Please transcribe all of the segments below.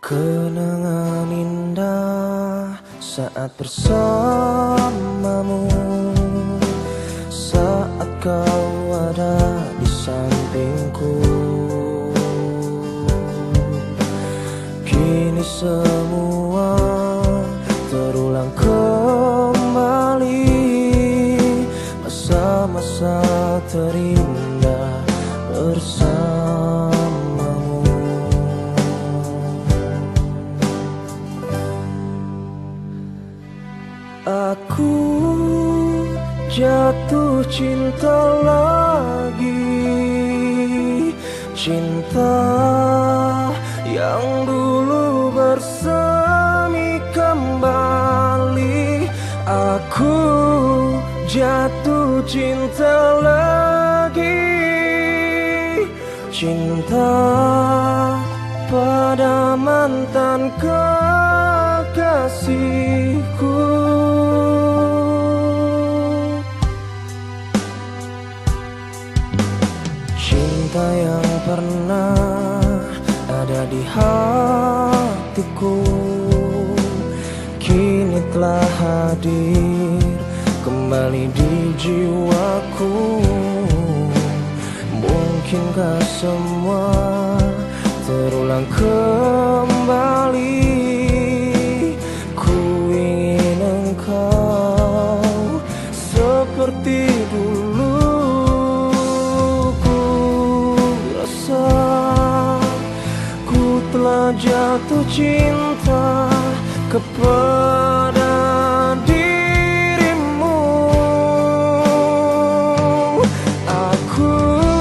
Kenangan indah saat bersamamu, saat kau ada di sampingku. Kini semua terulang kembali, masa-masa terindah bersamamu. Aku jatuh cinta lagi, cinta yang dulu bersemi kembali. Aku jatuh cinta lagi, cinta pada mantan kekasihku. Cinta yang pernah ada di hatiku kini telah hadir kembali di jiwaku. Mungkinkah semua terulang kembali? Ku ingin engkau seperti dulu. Ku rasa ku telah jatuh cinta kepada dirimu. Aku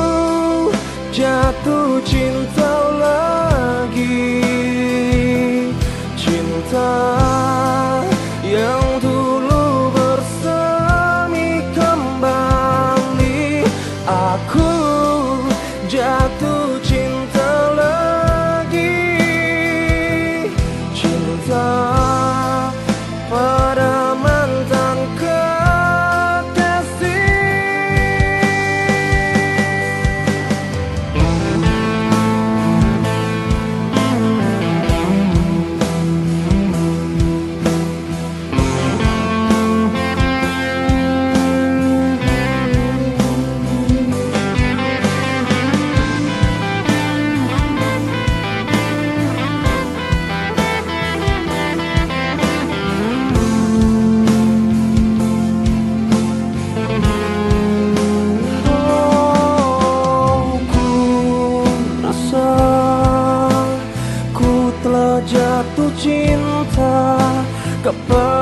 jatuh cinta lagi, cinta yang dulu bersemi kembali. Aku jatuh cinta lagi, cinta pada mantan kekasih. Jatuh cinta kepada